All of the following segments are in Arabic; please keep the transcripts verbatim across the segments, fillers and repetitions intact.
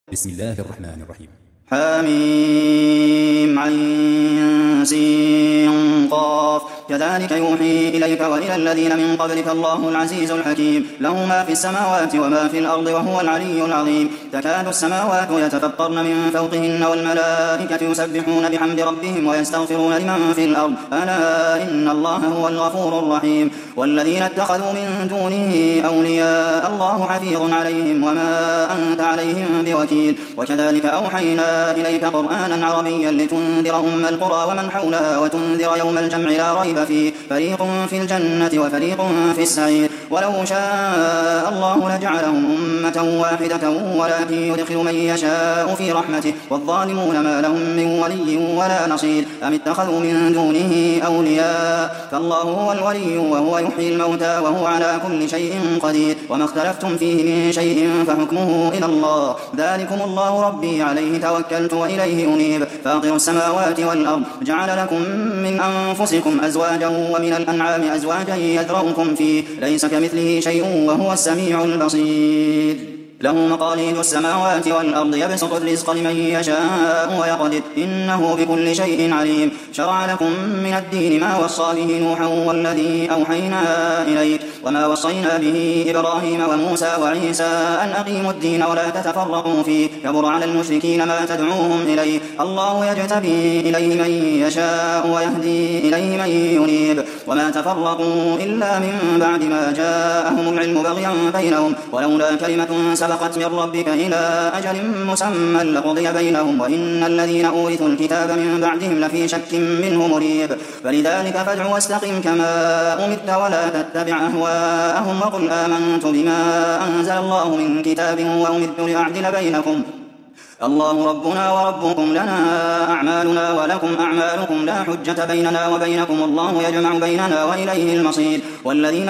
بسم الله الرحمن الرحيم. حميم عين سين قاف كذلك يوحي إليك وإلى الذين من قبلك الله العزيز الحكيم له ما في السماوات وما في الأرض وهو العلي العظيم تكاد السماوات يتفطرن من فوقهن والملائكة يسبحون بحمد ربهم ويستغفرون لمن في الأرض ألا إن الله هو الغفور الرحيم والذين اتخذوا من دونه أولياء الله حفيظ عليهم وما أنت عليهم بوكيل وكذلك أوحينا إليك قرآنا عربيا لتنذر أم القرى ومن حولها وتنذر يوم الجمع لا ريب فيه فريق في الجنة وفريق في السعير ولو شاء الله لجعلهم أمة واحدة ولكن يدخل من يشاء في رحمته والظالمون ما لهم من ولي ولا نصير أم اتخذوا من دونه أولياء فالله هو الولي وهو يحيي الموتى وهو على كل شيء قدير وما اختلفتم فيه من شيء فحكمه إلى الله ذلكم الله ربي عليه توكلت وإليه أنيب فاطر السماوات والأرض جعل لكم من أنفسكم أزواجا ومن الأنعام أزواجا يذرؤكم فيه ليس كمثله شيء وهو السميع البصير له مقاليد السماوات والأرض يبسط الرزق لمن يشاء ويقدر إنه بكل شيء عليم شرع لكم من الدين ما وصى به نوحا والذي أوحينا إليك وما وصينا به إبراهيم وموسى وعيسى أن أقيموا الدين ولا تتفرقوا فيه كبر على المشركين ما تدعوهم إليه الله يجتبي إليه من يشاء ويهدي إليه من ينيب وما تفرقوا إلا من بعد ما جاءهم العلم بغيا بينهم ولولا كلمة سبقت من ربك إلى أجل مسمى لقضي بينهم وإن الذين أورثوا الكتاب من بعدهم لفي شك منه مريب فلذلك فادع واستقم كما أمرت ولا تتبع أهواءهم وقل آمنت بما أنزل الله من كتاب وأمرت لأعدل بينكم الله ربنا وربكم لنا أعمالنا ولكم أعمالكم لا حجة بيننا وبينكم الله يجمع بيننا وإليه المصير والذين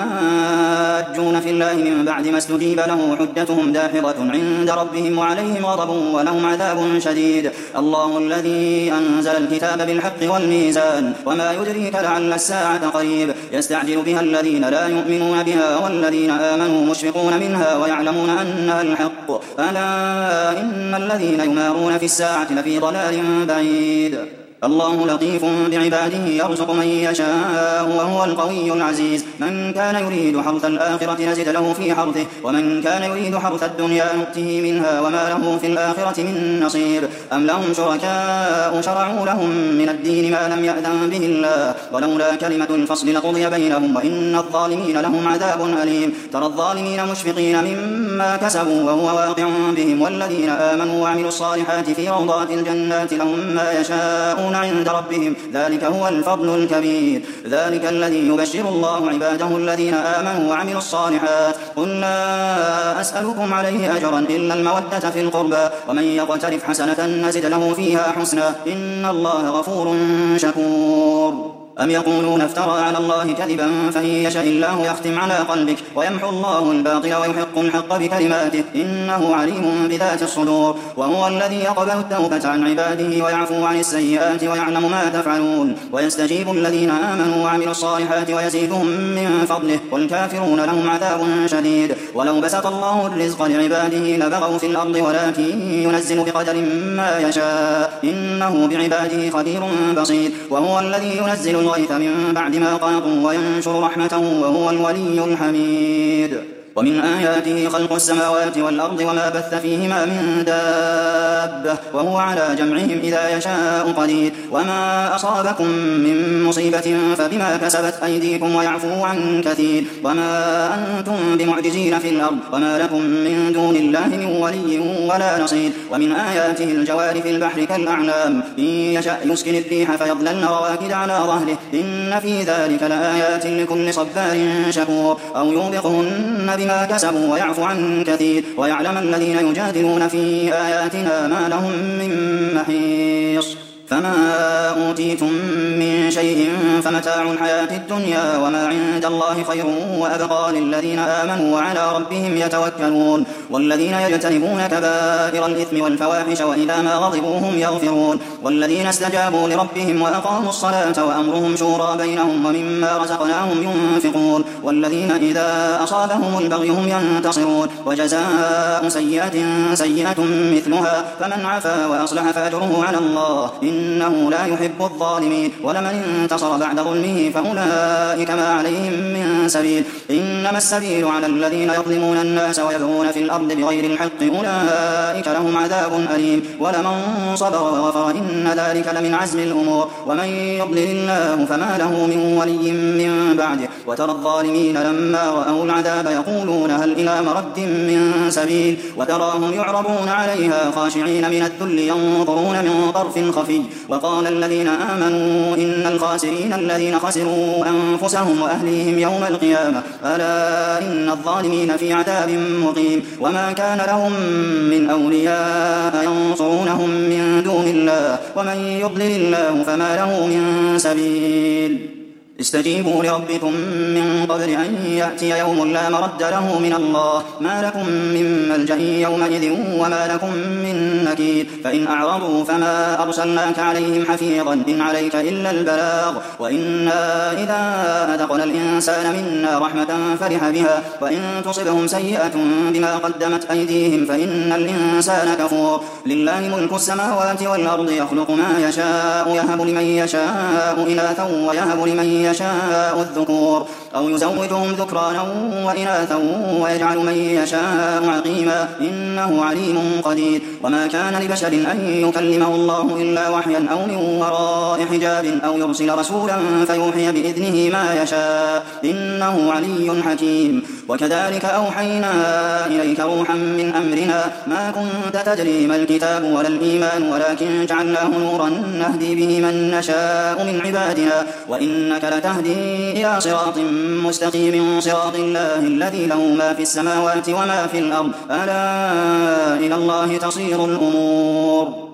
يحاجون في الله من بعد ما استجيب له حجتهم داحضة عند ربهم وعليهم غضب ولهم عذاب شديد الله الذي أنزل الكتاب بالحق والميزان وما يدريك لعل الساعة قريب يستعجل بها الذين لا يؤمنون بها والذين آمنوا مشفقون منها ويعلمون أنها الحق ألا إن الذين يمارون في الساعة لفي ضلال بعيد الله لطيف بعباده يرزق من يشاء وهو القوي العزيز من كان يريد حرث الآخرة نزد له في حرثه ومن كان يريد حرث الدنيا نؤته منها وما له في الآخرة من نصيب أم لهم شركاء شرعوا لهم من الدين ما لم يأذن به الله ولولا كلمة الفصل لقضي بينهم وإن الظالمين لهم عذاب أليم ترى الظالمين مشفقين مما كسبوا وهو واقع بهم والذين آمنوا وعملوا الصالحات في روضات الجنات لهم ما يشاءون عند ربهم ذلك هو الفضل الكبير ذلك الذي يبشر الله عباده الذين آمنوا وعملوا الصالحات قل لا أسألكم عليه أجرا إلا المودة في القربى ومن يقترف حسنة نزد له فيها حسنا إن الله غفور شكور أم يقولون افترى على الله كذبا فإن يشاء الله يختم على قلبك ويمحو الله الباطل ويحق الحق بكلماته إنه عليم بذات الصدور وهو الذي يقبل التوبة عن عباده ويعفو عن السيئات ويعلم ما تفعلون ويستجيب الذين آمنوا وعملوا الصالحات ويزيدهم من فضله والكافرون لهم عذاب شديد ولو بسط الله الرزق لعباده لبغوا في الأرض ولكن ينزل بقدر ما يشاء إنه بعباده خبير بصير وهو الذي ينزل الغيث من بعد ما قنطوا وينشر رحمته وهو الولي الحميد ومن آياته خلق السماوات والأرض وما بث فيهما من دابة وهو على جمعهم إذا يشاء قدير وما أصابكم من مصيبة فبما كسبت أيديكم ويعفو عن كثير وما أنتم بمعجزين في الأرض وما لكم من دون الله من ولي ولا نصير ومن آياته الجوار في البحر كالأعلام إن يشأ يسكن الريح فيظللن رواكد على ظهره إن في ذلك لآيات لكل صبار شكور أو يوبقهن بما كسبوا ويعفو عن كثير ويعلم الذين يجادلون في آياتنا ما لهم من محيص فما أوتيتم من شيء فمتاع الحياة الدنيا وما عند الله خير وأبقى للذين آمنوا وعلى ربهم يتوكلون والذين يجتنبون كبائر الإثم والفواحش وإذا ما غضبوا هم يغفرون والذين استجابوا لربهم وأقاموا الصلاة وأمرهم شورى بينهم ومما رزقناهم ينفقون والذين إذا أصابهم البغي هم ينتصرون وجزاء سيئة سيئة مثلها فمن عفا وأصلح فأجره على الله إنه لا يحب الظالمين ولمن انتصر بعد ظلمه فأولئك ما عليهم من سبيل إنما السبيل على الذين يظلمون الناس ويبغون في الأرض بغير الحق أولئك لهم عذاب أليم ولمن صبر وغفر إن ذلك لمن عزم الأمور ومن يضلل الله فما له من ولي من بعده وترى الظالمين لما رأوا العذاب يقولون هل إلى مرد من سبيل وتراهم يعرضون عليها خاشعين من الذل ينظرون من طرف خفي وقال الذين آمنوا إن الخاسرين الذين خسروا أنفسهم وأهليهم يوم القيامة ألا إن الظالمين في عذاب مقيم وما كان لهم من أولياء ينصرونهم من دون الله ومن يضلل الله فما له من سبيل استجيبوا لربكم من قبل أن يأتي يوم لا مرد له من الله ما لكم من ملجأ يومئذ وما لكم من نكير فإن أعرضوا فما أرسلناك عليهم حفيظا إن عليك إلا البلاغ وإنا إذا أذقنا الإنسان منا رحمة فرح بها وإن تصبهم سيئة بما قدمت أيديهم فإن الإنسان كفور لله ملك السماوات والأرض يخلق ما يشاء يهب لمن يشاء إناثا ويهب لمن يشاء الذكور أو يزوجهم ذكرانا وإناثا ويجعل من يشاء عقيما إنه عليم قدير وما كان لبشر أن يكلمه الله إلا وحيا أو من وراء حجاب أو يرسل رسولا فيوحي بإذنه ما يشاء إنه علي حكيم وكذلك أوحينا إليك روحا من أمرنا ما كنت تدري ما الكتاب ولا الإيمان ولكن جعلناه نورا نهدي به من نشاء من عبادنا وإنك لتهدي إلى صراط مستقيم صراط الله الذي له ما في السماوات وما في الأرض ألا إلى الله تصير الأمور